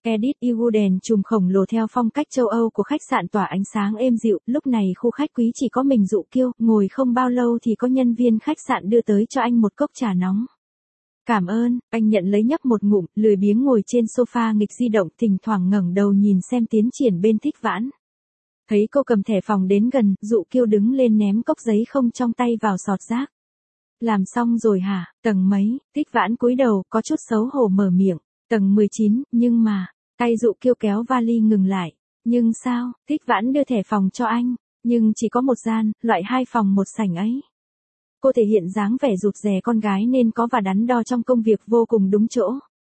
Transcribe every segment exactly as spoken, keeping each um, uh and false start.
Edit Igu đèn chùm khổng lồ theo phong cách châu Âu của khách sạn tỏa ánh sáng êm dịu, lúc này khu khách quý chỉ có mình Dụ Kiêu, ngồi không bao lâu thì có nhân viên khách sạn đưa tới cho anh một cốc trà nóng. Cảm ơn, anh nhận lấy nhấp một ngụm, lười biếng ngồi trên sofa nghịch di động, thỉnh thoảng ngẩng đầu nhìn xem tiến triển bên Thích Vãn. Thấy cô cầm thẻ phòng đến gần, Dụ Kiêu đứng lên ném cốc giấy không trong tay vào sọt rác. Làm xong rồi hả, tầng mấy? Thích Vãn cúi đầu, có chút xấu hổ mở miệng. Tầng mười chín, nhưng mà, tay Dụ Kiêu kéo vali ngừng lại. Nhưng sao, Thích Vãn đưa thẻ phòng cho anh, nhưng chỉ có một gian, loại hai phòng một sảnh ấy. Cô thể hiện dáng vẻ rụt rè con gái nên có và đắn đo trong công việc vô cùng đúng chỗ.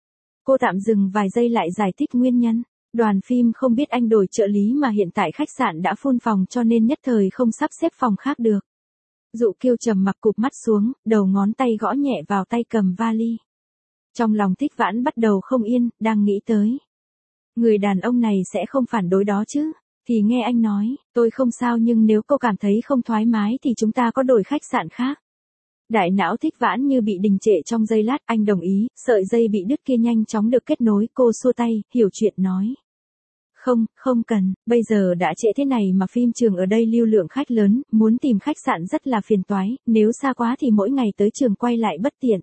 Cô tạm dừng vài giây lại giải thích nguyên nhân. Đoàn phim không biết anh đổi trợ lý mà hiện tại khách sạn đã full phòng cho nên nhất thời không sắp xếp phòng khác được. Dụ Kiêu trầm mặc cụp mắt xuống, đầu ngón tay gõ nhẹ vào tay cầm vali. Trong lòng Thích Vãn bắt đầu không yên, đang nghĩ tới. Người đàn ông này sẽ không phản đối đó chứ? Thì nghe anh nói, tôi không sao nhưng nếu cô cảm thấy không thoải mái thì chúng ta có đổi khách sạn khác. Đại não Thích Vãn như bị đình trệ trong giây lát, anh đồng ý, sợi dây bị đứt kia nhanh chóng được kết nối, cô xua tay, hiểu chuyện nói. Không, không cần, bây giờ đã trễ thế này mà phim trường ở đây lưu lượng khách lớn, muốn tìm khách sạn rất là phiền toái, nếu xa quá thì mỗi ngày tới trường quay lại bất tiện.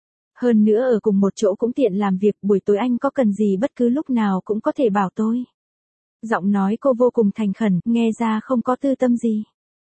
Hơn nữa ở cùng một chỗ cũng tiện làm việc, buổi tối anh có cần gì bất cứ lúc nào cũng có thể bảo tôi. Giọng nói cô vô cùng thành khẩn, nghe ra không có tư tâm gì.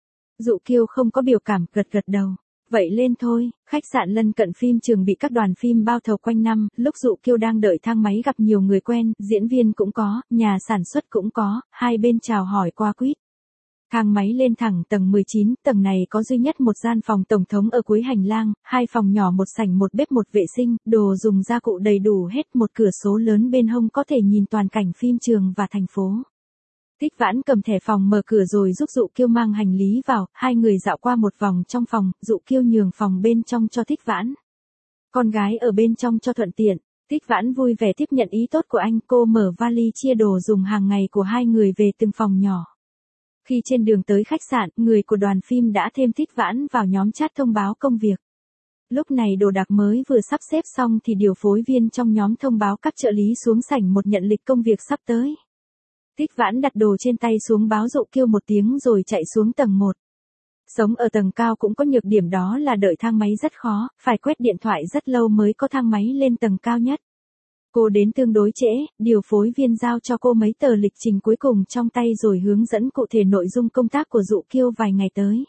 Dụ Kiêu không có biểu cảm, gật gật đầu. Vậy lên thôi, khách sạn lân cận phim trường bị các đoàn phim bao thầu quanh năm, lúc Dụ Kiêu đang đợi thang máy gặp nhiều người quen, diễn viên cũng có, nhà sản xuất cũng có, hai bên chào hỏi qua quýt. Thang máy lên thẳng tầng mười chín, tầng này có duy nhất một gian phòng tổng thống ở cuối hành lang, hai phòng nhỏ một sảnh một bếp một vệ sinh, đồ dùng gia cụ đầy đủ hết, một cửa sổ lớn bên hông có thể nhìn toàn cảnh phim trường và thành phố. Thích Vãn cầm thẻ phòng mở cửa rồi giúp Dụ Kiêu mang hành lý vào, hai người dạo qua một vòng trong phòng, Dụ Kiêu nhường phòng bên trong cho Thích Vãn. Con gái ở bên trong cho thuận tiện, Thích Vãn vui vẻ tiếp nhận ý tốt của anh, cô mở vali chia đồ dùng hàng ngày của hai người về từng phòng nhỏ. Khi trên đường tới khách sạn, người của đoàn phim đã thêm Thích Vãn vào nhóm chat thông báo công việc. Lúc này đồ đạc mới vừa sắp xếp xong thì điều phối viên trong nhóm thông báo các trợ lý xuống sảnh một nhận lịch công việc sắp tới. Thích Vãn đặt đồ trên tay xuống báo Dụ Kiêu một tiếng rồi chạy xuống tầng một. Sống ở tầng cao cũng có nhược điểm đó là đợi thang máy rất khó, phải quét điện thoại rất lâu mới có thang máy lên tầng cao nhất. Cô đến tương đối trễ, điều phối viên giao cho cô mấy tờ lịch trình cuối cùng trong tay rồi hướng dẫn cụ thể nội dung công tác của Dụ Kiêu vài ngày tới.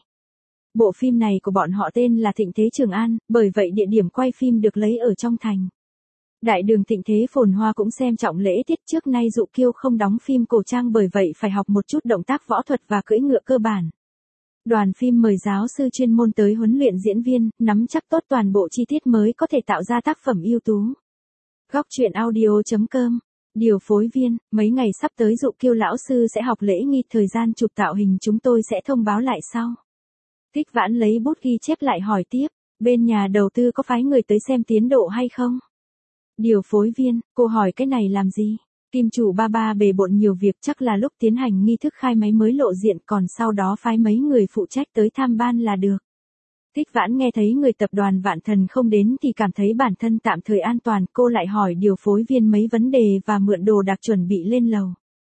Bộ phim này của bọn họ tên là Thịnh Thế Trường An, bởi vậy địa điểm quay phim được lấy ở trong thành. Đại đường Thịnh Thế phồn hoa cũng xem trọng lễ tiết, trước nay Dụ Kiêu không đóng phim cổ trang bởi vậy phải học một chút động tác võ thuật và cưỡi ngựa cơ bản. Đoàn phim mời giáo sư chuyên môn tới huấn luyện diễn viên, nắm chắc tốt toàn bộ chi tiết mới có thể tạo ra tác phẩm ưu tú. Góc truyện audio chấm com. Điều phối viên, mấy ngày sắp tới Dụ Kiêu lão sư sẽ học lễ nghi, thời gian chụp tạo hình chúng tôi sẽ thông báo lại sau. Thích Vãn lấy bút ghi chép lại hỏi tiếp, bên nhà đầu tư có phái người tới xem tiến độ hay không? Điều phối viên, cô hỏi cái này làm gì? Kim chủ ba ba bề bộn nhiều việc, chắc là lúc tiến hành nghi thức khai máy mới lộ diện, còn sau đó phái mấy người phụ trách tới tham ban là được. Thích Vãn nghe thấy người tập đoàn Vạn Thần không đến thì cảm thấy bản thân tạm thời an toàn, cô lại hỏi điều phối viên mấy vấn đề và mượn đồ đạc chuẩn bị lên lầu.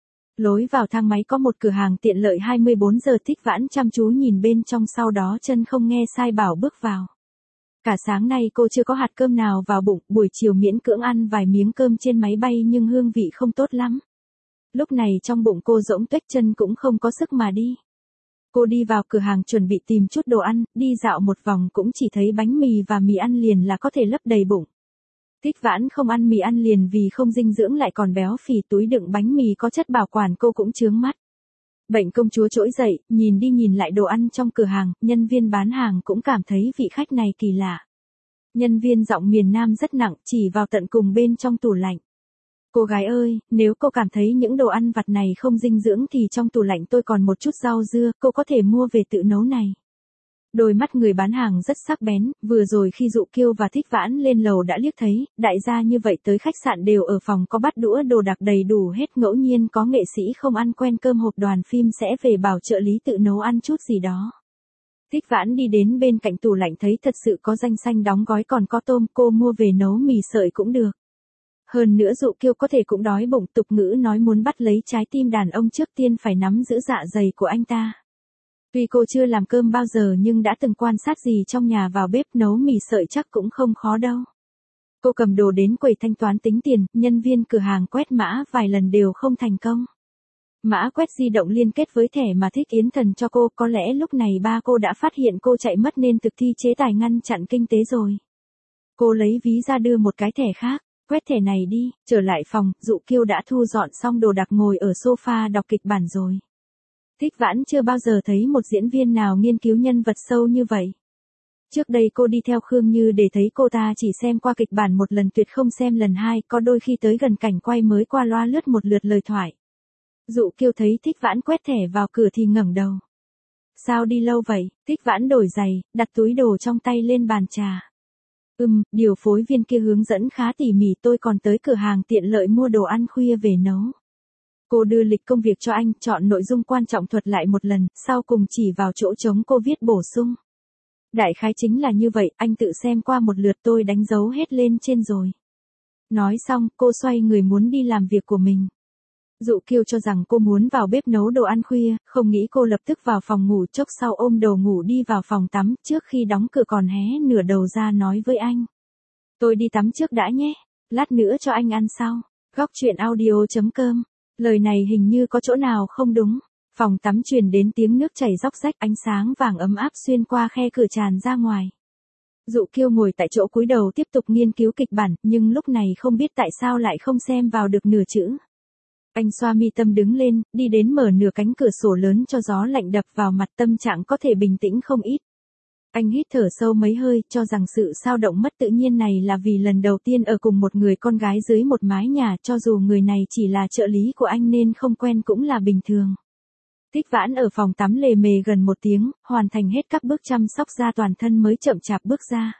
Lối vào thang máy có một cửa hàng tiện lợi hai mươi bốn giờ, Thích Vãn chăm chú nhìn bên trong, sau đó chân không nghe sai bảo bước vào. Cả sáng nay cô chưa có hạt cơm nào vào bụng, buổi chiều miễn cưỡng ăn vài miếng cơm trên máy bay nhưng hương vị không tốt lắm. Lúc này trong bụng cô rỗng tuếch, chân cũng không có sức mà đi. Cô đi vào cửa hàng chuẩn bị tìm chút đồ ăn, đi dạo một vòng cũng chỉ thấy bánh mì và mì ăn liền là có thể lấp đầy bụng. Thích Vãn không ăn mì ăn liền vì không dinh dưỡng lại còn béo phì, túi đựng bánh mì có chất bảo quản cô cũng chướng mắt. Bệnh công chúa trỗi dậy, nhìn đi nhìn lại đồ ăn trong cửa hàng, nhân viên bán hàng cũng cảm thấy vị khách này kỳ lạ. Nhân viên giọng miền Nam rất nặng, chỉ vào tận cùng bên trong tủ lạnh. Cô gái ơi, nếu cô cảm thấy những đồ ăn vặt này không dinh dưỡng thì trong tủ lạnh tôi còn một chút rau dưa, cô có thể mua về tự nấu này. Đôi mắt người bán hàng rất sắc bén, vừa rồi khi Dụ Kiêu và Thích Vãn lên lầu đã liếc thấy, đại gia như vậy tới khách sạn đều ở phòng có bát đũa đồ đạc đầy đủ hết, ngẫu nhiên có nghệ sĩ không ăn quen cơm hộp đoàn phim sẽ về bảo trợ lý tự nấu ăn chút gì đó. Thích Vãn đi đến bên cạnh tủ lạnh thấy thật sự có ranh xanh đóng gói còn có tôm, cô mua về nấu mì sợi cũng được. Hơn nữa Dụ Kiêu có thể cũng đói bụng, tục ngữ nói muốn bắt lấy trái tim đàn ông trước tiên phải nắm giữ dạ dày của anh ta. Tuy cô chưa làm cơm bao giờ nhưng đã từng quan sát gì trong nhà vào bếp nấu mì sợi chắc cũng không khó đâu. Cô cầm đồ đến quầy thanh toán tính tiền, nhân viên cửa hàng quét mã vài lần đều không thành công. Mã quét di động liên kết với thẻ mà Thích Yến Thần cho cô, có lẽ lúc này ba cô đã phát hiện cô chạy mất nên thực thi chế tài ngăn chặn kinh tế rồi. Cô lấy ví ra đưa một cái thẻ khác, quét thẻ này đi, trở lại phòng, Dụ Kiêu đã thu dọn xong đồ đạc ngồi ở sofa đọc kịch bản rồi. Thích Vãn chưa bao giờ thấy một diễn viên nào nghiên cứu nhân vật sâu như vậy. Trước đây cô đi theo Khương Như để thấy cô ta chỉ xem qua kịch bản một lần tuyệt không xem lần hai, có đôi khi tới gần cảnh quay mới qua loa lướt một lượt lời thoại. Dụ Kiêu thấy Thích Vãn quét thẻ vào cửa thì ngẩng đầu. Sao đi lâu vậy? Thích Vãn đổi giày, đặt túi đồ trong tay lên bàn trà. Ừm, điều phối viên kia hướng dẫn khá tỉ mỉ, tôi còn tới cửa hàng tiện lợi mua đồ ăn khuya về nấu. Cô đưa lịch công việc cho anh, chọn nội dung quan trọng thuật lại một lần, sau cùng chỉ vào chỗ trống cô viết bổ sung. Đại khái chính là như vậy, anh tự xem qua một lượt, tôi đánh dấu hết lên trên rồi. Nói xong, cô xoay người muốn đi làm việc của mình. Dụ Kiêu cho rằng cô muốn vào bếp nấu đồ ăn khuya, không nghĩ cô lập tức vào phòng ngủ, chốc sau ôm đồ ngủ đi vào phòng tắm, trước khi đóng cửa còn hé nửa đầu ra nói với anh. Tôi đi tắm trước đã nhé, lát nữa cho anh ăn sau. Góc truyện audio chấm com. Lời này hình như có chỗ nào không đúng. Phòng tắm truyền đến tiếng nước chảy róc rách, ánh sáng vàng ấm áp xuyên qua khe cửa tràn ra ngoài. Dụ Kiêu ngồi tại chỗ cúi đầu tiếp tục nghiên cứu kịch bản, nhưng lúc này không biết tại sao lại không xem vào được nửa chữ. Anh xoa mi tâm đứng lên, đi đến mở nửa cánh cửa sổ lớn cho gió lạnh đập vào mặt, tâm trạng có thể bình tĩnh không ít. Anh hít thở sâu mấy hơi, cho rằng sự xao động mất tự nhiên này là vì lần đầu tiên ở cùng một người con gái dưới một mái nhà, cho dù người này chỉ là trợ lý của anh nên không quen cũng là bình thường. Thích Vãn ở phòng tắm lề mề gần một tiếng, hoàn thành hết các bước chăm sóc da toàn thân mới chậm chạp bước ra.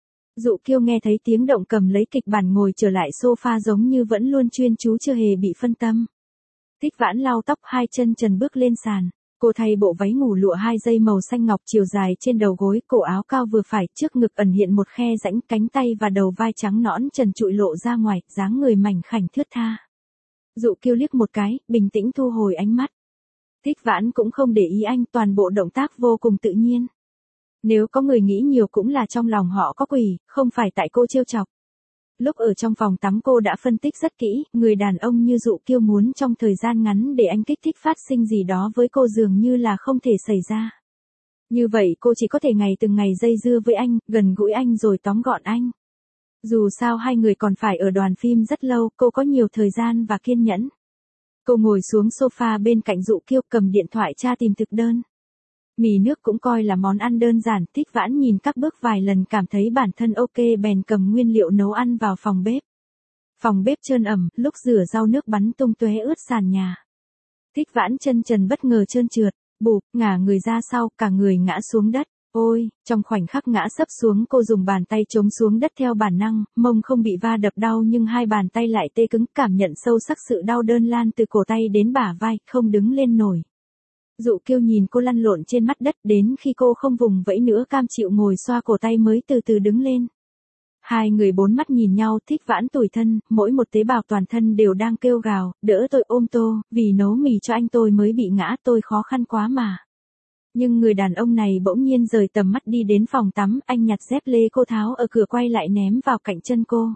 Dụ Kiêu nghe thấy tiếng động cầm lấy kịch bản ngồi trở lại sofa giống như vẫn luôn chuyên chú chưa hề bị phân tâm. Thích Vãn lau tóc, hai chân trần bước lên sàn. Cô thay bộ váy ngủ lụa hai dây màu xanh ngọc chiều dài trên đầu gối, cổ áo cao vừa phải, trước ngực ẩn hiện một khe rãnh, cánh tay và đầu vai trắng nõn trần trụi lộ ra ngoài, dáng người mảnh khảnh thướt tha. Dụ Kiêu liếc một cái, bình tĩnh thu hồi ánh mắt. Thích Vãn cũng không để ý anh, toàn bộ động tác vô cùng tự nhiên. Nếu có người nghĩ nhiều cũng là trong lòng họ có quỷ, không phải tại cô trêu chọc. Lúc ở trong phòng tắm cô đã phân tích rất kỹ, người đàn ông như Dụ Kiêu muốn trong thời gian ngắn để anh kích thích phát sinh gì đó với cô dường như là không thể xảy ra. Như vậy cô chỉ có thể ngày từng ngày dây dưa với anh, gần gũi anh rồi tóm gọn anh. Dù sao hai người còn phải ở đoàn phim rất lâu, cô có nhiều thời gian và kiên nhẫn. Cô ngồi xuống sofa bên cạnh Dụ Kiêu, cầm điện thoại tra tìm thực đơn. Mì nước cũng coi là món ăn đơn giản, Thích Vãn nhìn các bước vài lần cảm thấy bản thân ok bèn cầm nguyên liệu nấu ăn vào phòng bếp. Phòng bếp trơn ẩm, lúc rửa rau nước bắn tung tóe ướt sàn nhà. Thích Vãn chân trần bất ngờ trơn trượt, bụp, ngả người ra sau, cả người ngã xuống đất. Ôi, trong khoảnh khắc ngã sấp xuống cô dùng bàn tay chống xuống đất theo bản năng, mông không bị va đập đau nhưng hai bàn tay lại tê cứng, cảm nhận sâu sắc sự đau đớn lan từ cổ tay đến bả vai, không đứng lên nổi. Dụ Kiêu nhìn cô lăn lộn trên mặt đất, đến khi cô không vùng vẫy nữa cam chịu ngồi xoa cổ tay mới từ từ đứng lên. Hai người bốn mắt nhìn nhau, Thích Vãn tủi thân, mỗi một tế bào toàn thân đều đang kêu gào, đỡ tôi ôm tô, vì nấu mì cho anh tôi mới bị ngã, tôi khó khăn quá mà. Nhưng người đàn ông này bỗng nhiên rời tầm mắt đi đến phòng tắm, anh nhặt dép lê cô tháo ở cửa quay lại ném vào cạnh chân cô.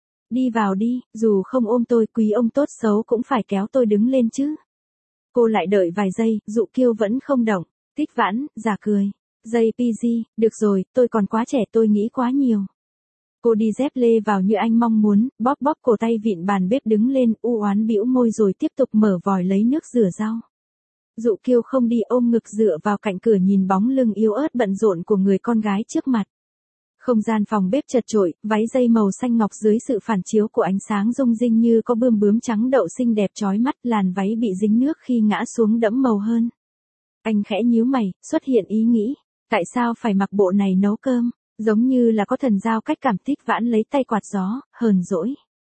Đi vào đi, dù không ôm tôi, quý ông tốt xấu cũng phải kéo tôi đứng lên chứ. Cô lại đợi vài giây, Dụ Kiêu vẫn không động. Thích Vãn, giả cười. Giây pê giê, được rồi, tôi còn quá trẻ, tôi nghĩ quá nhiều. Cô đi dép lê vào như anh mong muốn, bóp bóp cổ tay vịn bàn bếp đứng lên, u oán bĩu môi rồi tiếp tục mở vòi lấy nước rửa rau. Dụ Kiêu không đi, ôm ngực dựa vào cạnh cửa nhìn bóng lưng yếu ớt bận rộn của người con gái trước mặt. Không gian phòng bếp chật chội, váy dây màu xanh ngọc dưới sự phản chiếu của ánh sáng rung rinh như có bươm bướm trắng đậu xinh đẹp chói mắt, làn váy bị dính nước khi ngã xuống đẫm màu hơn. Anh khẽ nhíu mày, xuất hiện ý nghĩ, tại sao phải mặc bộ này nấu cơm, giống như là có thần giao cách cảm. Thích Vãn lấy tay quạt gió, hờn dỗi.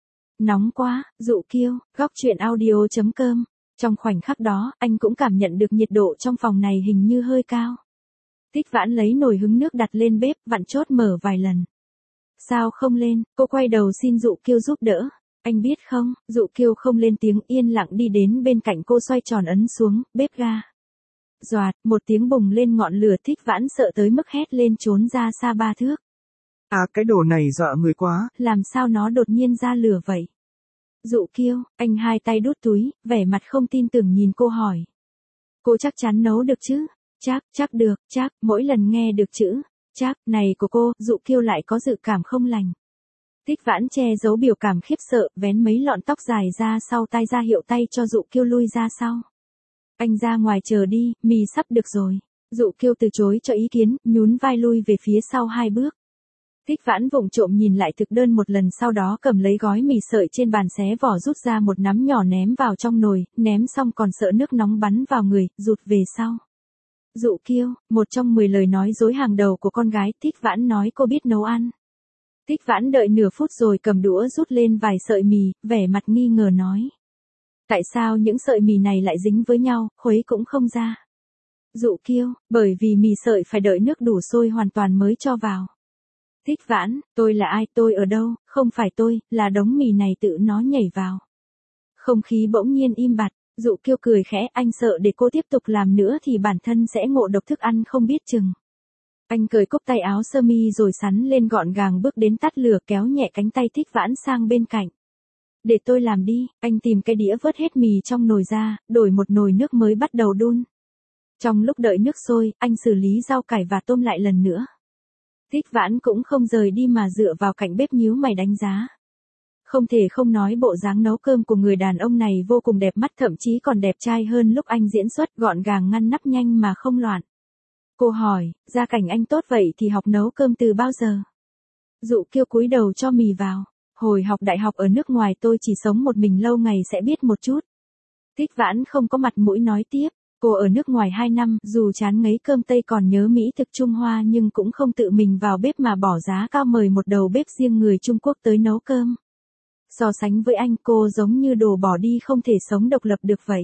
Nóng quá, Dụ Kiêu, góc truyện audio chấm com. Trong khoảnh khắc đó, anh cũng cảm nhận được nhiệt độ trong phòng này hình như hơi cao. Thích Vãn lấy nồi hứng nước đặt lên bếp, vặn chốt mở vài lần. Sao không lên, cô quay đầu xin Dụ Kiêu giúp đỡ. Anh biết không, Dụ Kiêu không lên tiếng, yên lặng đi đến bên cạnh cô, xoay tròn ấn xuống, bếp ga. Doạt, một tiếng bùng lên ngọn lửa, Thích Vãn sợ tới mức hét lên trốn ra xa ba thước. À, cái đồ này dọa người quá. Làm sao nó đột nhiên ra lửa vậy? Dụ Kiêu, anh hai tay đút túi, vẻ mặt không tin tưởng nhìn cô hỏi. Cô chắc chắn nấu được chứ? Chắc, chắc được, chắc, mỗi lần nghe được chữ chắc này của cô, Dụ Kiêu lại có dự cảm không lành. Thích Vãn che giấu biểu cảm khiếp sợ, vén mấy lọn tóc dài ra sau tai, ra hiệu tay cho Dụ Kiêu lui ra sau. Anh ra ngoài chờ đi, mì sắp được rồi. Dụ Kiêu từ chối cho ý kiến, nhún vai lui về phía sau hai bước. Thích Vãn vụng trộm nhìn lại thực đơn một lần, sau đó cầm lấy gói mì sợi trên bàn, xé vỏ rút ra một nắm nhỏ ném vào trong nồi, ném xong còn sợ nước nóng bắn vào người, rụt về sau. Dụ Kiêu, một trong mười lời nói dối hàng đầu của con gái, Thích Vãn nói cô biết nấu ăn. Thích Vãn đợi nửa phút rồi cầm đũa rút lên vài sợi mì, vẻ mặt nghi ngờ nói. Tại sao những sợi mì này lại dính với nhau, khuấy cũng không ra? Dụ Kiêu, bởi vì mì sợi phải đợi nước đủ sôi hoàn toàn mới cho vào. Thích Vãn, tôi là ai, tôi ở đâu, không phải tôi, là đống mì này tự nó nhảy vào. Không khí bỗng nhiên im bặt, Dụ Kiêu cười khẽ, anh sợ để cô tiếp tục làm nữa thì bản thân sẽ ngộ độc thức ăn không biết chừng. Anh cởi cúc tay áo sơ mi rồi sắn lên gọn gàng, bước đến tắt lửa, kéo nhẹ cánh tay Thích Vãn sang bên cạnh. Để tôi làm đi, anh tìm cái đĩa vớt hết mì trong nồi ra, đổi một nồi nước mới bắt đầu đun. Trong lúc đợi nước sôi, anh xử lý rau cải và tôm lại lần nữa. Thích Vãn cũng không rời đi mà dựa vào cạnh bếp nhíu mày đánh giá. Không thể không nói bộ dáng nấu cơm của người đàn ông này vô cùng đẹp mắt, thậm chí còn đẹp trai hơn lúc anh diễn xuất, gọn gàng ngăn nắp nhanh mà không loạn. Cô hỏi, gia cảnh anh tốt vậy thì học nấu cơm từ bao giờ? Dụ Kiêu cúi đầu cho mì vào. Hồi học đại học ở nước ngoài tôi chỉ sống một mình, lâu ngày sẽ biết một chút. Thích Vãn không có mặt mũi nói tiếp. Cô ở nước ngoài hai năm, dù chán ngấy cơm Tây còn nhớ Mỹ thực Trung Hoa nhưng cũng không tự mình vào bếp mà bỏ giá cao mời một đầu bếp riêng người Trung Quốc tới nấu cơm. So sánh với anh, cô giống như đồ bỏ đi không thể sống độc lập được vậy.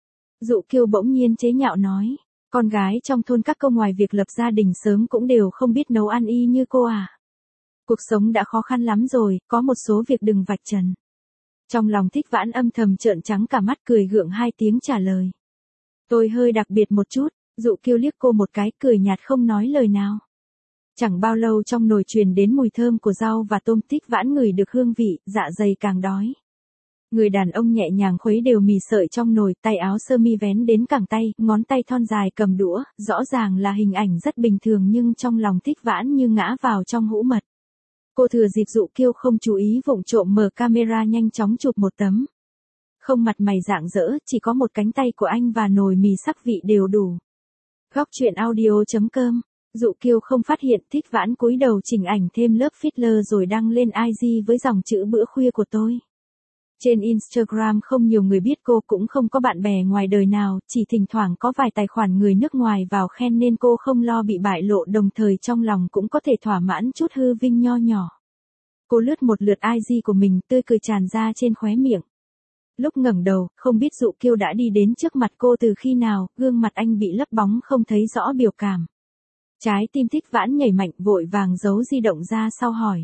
Dụ Kiêu bỗng nhiên chế nhạo nói, con gái trong thôn các cô ngoài việc lập gia đình sớm cũng đều không biết nấu ăn y như cô à. Cuộc sống đã khó khăn lắm rồi, có một số việc đừng vạch trần. Trong lòng Thích Vãn âm thầm trợn trắng cả mắt, cười gượng hai tiếng trả lời. Tôi hơi đặc biệt một chút. Dụ Kiêu liếc cô một cái, cười nhạt không nói lời nào. Chẳng bao lâu trong nồi truyền đến mùi thơm của rau và tôm, Thích Vãn ngửi được hương vị, dạ dày càng đói. Người đàn ông nhẹ nhàng khuấy đều mì sợi trong nồi, tay áo sơ mi vén đến cẳng tay, ngón tay thon dài cầm đũa, rõ ràng là hình ảnh rất bình thường nhưng trong lòng Thích Vãn như ngã vào trong hũ mật. Cô thừa dịp Dụ Kiêu không chú ý vụng trộm mở camera nhanh chóng chụp một tấm. Không mặt mày rạng rỡ, chỉ có một cánh tay của anh và nồi mì sắc vị đều đủ. Góc truyện audio chấm com. Dụ Kiêu không phát hiện, Thích Vãn cúi đầu chỉnh ảnh thêm lớp filler rồi đăng lên i gi với dòng chữ bữa khuya của tôi. Trên Instagram không nhiều người biết cô, cũng không có bạn bè ngoài đời nào, chỉ thỉnh thoảng có vài tài khoản người nước ngoài vào khen nên cô không lo bị bại lộ, đồng thời trong lòng cũng có thể thỏa mãn chút hư vinh nho nhỏ. Cô lướt một lượt i gi của mình, tươi cười tràn ra trên khóe miệng. Lúc ngẩng đầu, không biết Dụ Kiêu đã đi đến trước mặt cô từ khi nào, gương mặt anh bị lấp bóng không thấy rõ biểu cảm. Trái tim Thích Vãn nhảy mạnh, vội vàng giấu di động ra sau hỏi.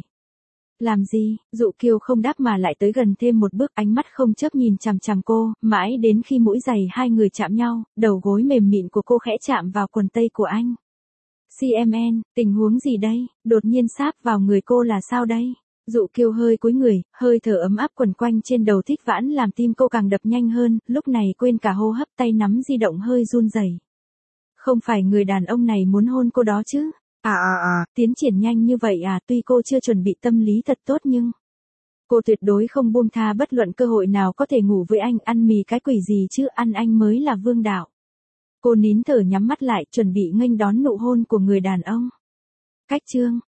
Làm gì? Dụ Kiêu không đáp mà lại tới gần thêm một bước, ánh mắt không chớp nhìn chằm chằm cô, mãi đến khi mũi giày hai người chạm nhau, đầu gối mềm mịn của cô khẽ chạm vào quần tây của anh. xê em en, tình huống gì đây? Đột nhiên sáp vào người cô là sao đây? Dụ Kiêu hơi cúi người, hơi thở ấm áp quẩn quanh trên đầu Thích Vãn làm tim cô càng đập nhanh hơn, lúc này quên cả hô hấp, tay nắm di động hơi run rẩy. Không phải người đàn ông này muốn hôn cô đó chứ? À à à, tiến triển nhanh như vậy à, tuy cô chưa chuẩn bị tâm lý thật tốt nhưng cô tuyệt đối không buông tha bất luận cơ hội nào có thể ngủ với anh, ăn mì cái quỷ gì chứ, ăn anh mới là vương đạo. Cô nín thở nhắm mắt lại, chuẩn bị nghênh đón nụ hôn của người đàn ông. Cách chương